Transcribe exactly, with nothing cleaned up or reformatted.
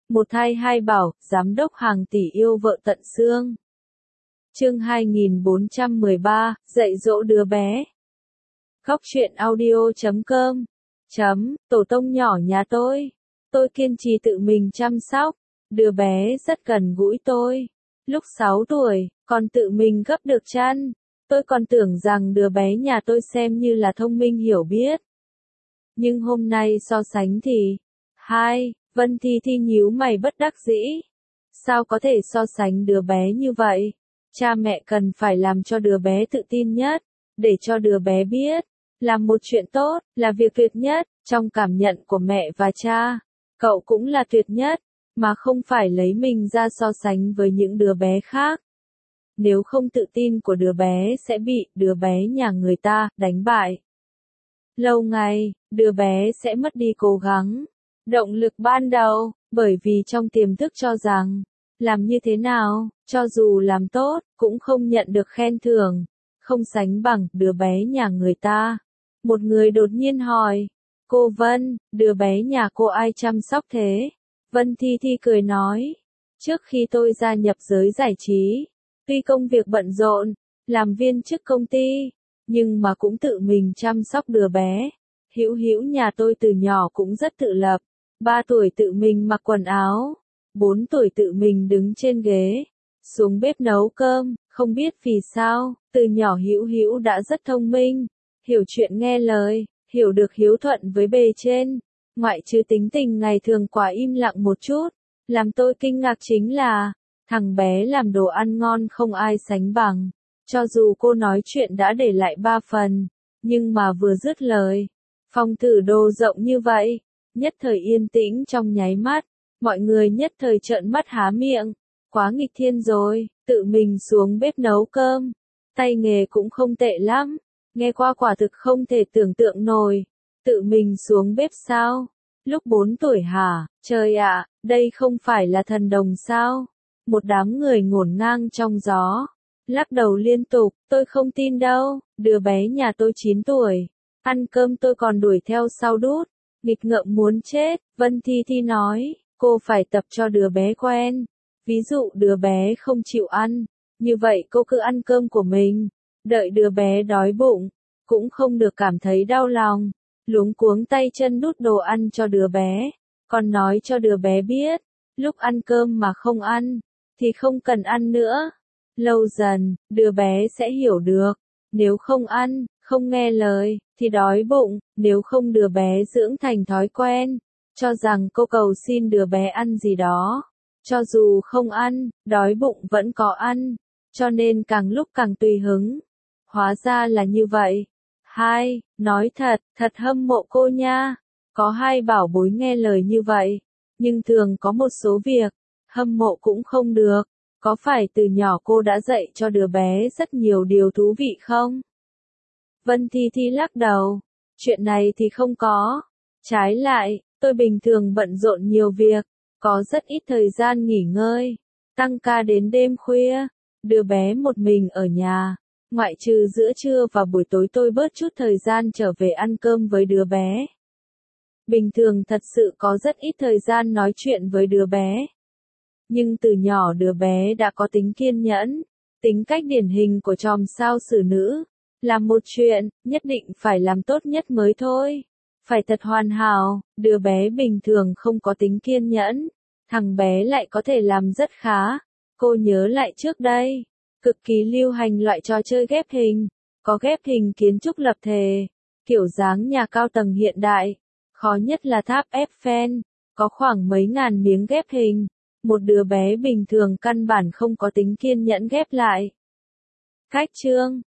Một thai hai bảo, giám đốc hàng tỷ yêu vợ tận xương. Chương hai nghìn bốn trăm mười ba, dạy dỗ đứa bé. Góc truyện audio chấm com. Chấm, tổ tông nhỏ nhà tôi. Tôi kiên trì tự mình chăm sóc. Đứa bé rất gần gũi tôi. Lúc sáu tuổi, còn tự mình gấp được chăn. Tôi còn tưởng rằng đứa bé nhà tôi xem như là thông minh hiểu biết. Nhưng hôm nay so sánh thì... Hai, Vân Thi Thi nhíu mày bất đắc dĩ. Sao có thể so sánh đứa bé như vậy? Cha mẹ cần phải làm cho đứa bé tự tin nhất, để cho đứa bé biết, làm một chuyện tốt, là việc tuyệt nhất, trong cảm nhận của mẹ và cha. Cậu cũng là tuyệt nhất, mà không phải lấy mình ra so sánh với những đứa bé khác. Nếu không tự tin của đứa bé sẽ bị đứa bé nhà người ta đánh bại. Lâu ngày, đứa bé sẽ mất đi cố gắng, động lực ban đầu, bởi vì trong tiềm thức cho rằng, làm như thế nào, cho dù làm tốt, cũng không nhận được khen thưởng, không sánh bằng đứa bé nhà người ta. Một người đột nhiên hỏi, cô Vân, đứa bé nhà cô ai chăm sóc thế? Vân Thi Thi cười nói, trước khi tôi gia nhập giới giải trí, tuy công việc bận rộn, làm viên chức công ty, nhưng mà cũng tự mình chăm sóc đứa bé. Hữu Hữu nhà tôi từ nhỏ cũng rất tự lập, ba tuổi tự mình mặc quần áo, bốn tuổi tự mình đứng trên ghế, xuống bếp nấu cơm, không biết vì sao, từ nhỏ Hữu Hữu đã rất thông minh, hiểu chuyện nghe lời, hiểu được hiếu thuận với bề trên, ngoại trừ tính tình ngày thường quá im lặng một chút. Làm tôi kinh ngạc chính là, thằng bé làm đồ ăn ngon không ai sánh bằng, cho dù cô nói chuyện đã để lại ba phần, nhưng mà vừa dứt lời, phòng thử đồ rộng như vậy, nhất thời yên tĩnh trong nháy mắt, mọi người nhất thời trợn mắt há miệng, quá nghịch thiên rồi, tự mình xuống bếp nấu cơm, tay nghề cũng không tệ lắm, nghe qua quả thực không thể tưởng tượng nổi, tự mình xuống bếp sao? Lúc bốn tuổi hả? Trời ạ, đây không phải là thần đồng sao? Một đám người ngổn ngang trong gió, lắc đầu liên tục, tôi không tin đâu, đứa bé nhà tôi chín tuổi, ăn cơm tôi còn đuổi theo sau đút, nghịch ngợm muốn chết. Vân Thi Thi nói, cô phải tập cho đứa bé quen, ví dụ đứa bé không chịu ăn, như vậy cô cứ ăn cơm của mình, đợi đứa bé đói bụng, cũng không được cảm thấy đau lòng, luống cuống tay chân đút đồ ăn cho đứa bé, còn nói cho đứa bé biết, lúc ăn cơm mà không ăn, thì không cần ăn nữa. Lâu dần, đứa bé sẽ hiểu được, nếu không ăn, không nghe lời, thì đói bụng, nếu không đứa bé dưỡng thành thói quen, cho rằng cô cầu xin đứa bé ăn gì đó, cho dù không ăn, đói bụng vẫn có ăn, cho nên càng lúc càng tùy hứng. Hóa ra là như vậy. Hai, nói thật, thật hâm mộ cô nha, có hai bảo bối nghe lời như vậy, nhưng thường có một số việc, hâm mộ cũng không được. Có phải từ nhỏ cô đã dạy cho đứa bé rất nhiều điều thú vị không? Vân Thi Thi lắc đầu, chuyện này thì không có. Trái lại, tôi bình thường bận rộn nhiều việc, có rất ít thời gian nghỉ ngơi, tăng ca đến đêm khuya, đứa bé một mình ở nhà, ngoại trừ giữa trưa và buổi tối tôi bớt chút thời gian trở về ăn cơm với đứa bé. Bình thường thật sự có rất ít thời gian nói chuyện với đứa bé. Nhưng từ nhỏ đứa bé đã có tính kiên nhẫn, tính cách điển hình của chòm sao xử nữ. Làm một chuyện, nhất định phải làm tốt nhất mới thôi. Phải thật hoàn hảo, đứa bé bình thường không có tính kiên nhẫn. Thằng bé lại có thể làm rất khá. Cô nhớ lại trước đây, cực kỳ lưu hành loại trò chơi ghép hình. Có ghép hình kiến trúc lập thể, kiểu dáng nhà cao tầng hiện đại. Khó nhất là tháp Eiffel, có khoảng mấy ngàn miếng ghép hình. Một đứa bé bình thường căn bản không có tính kiên nhẫn ghép lại. Cách chương,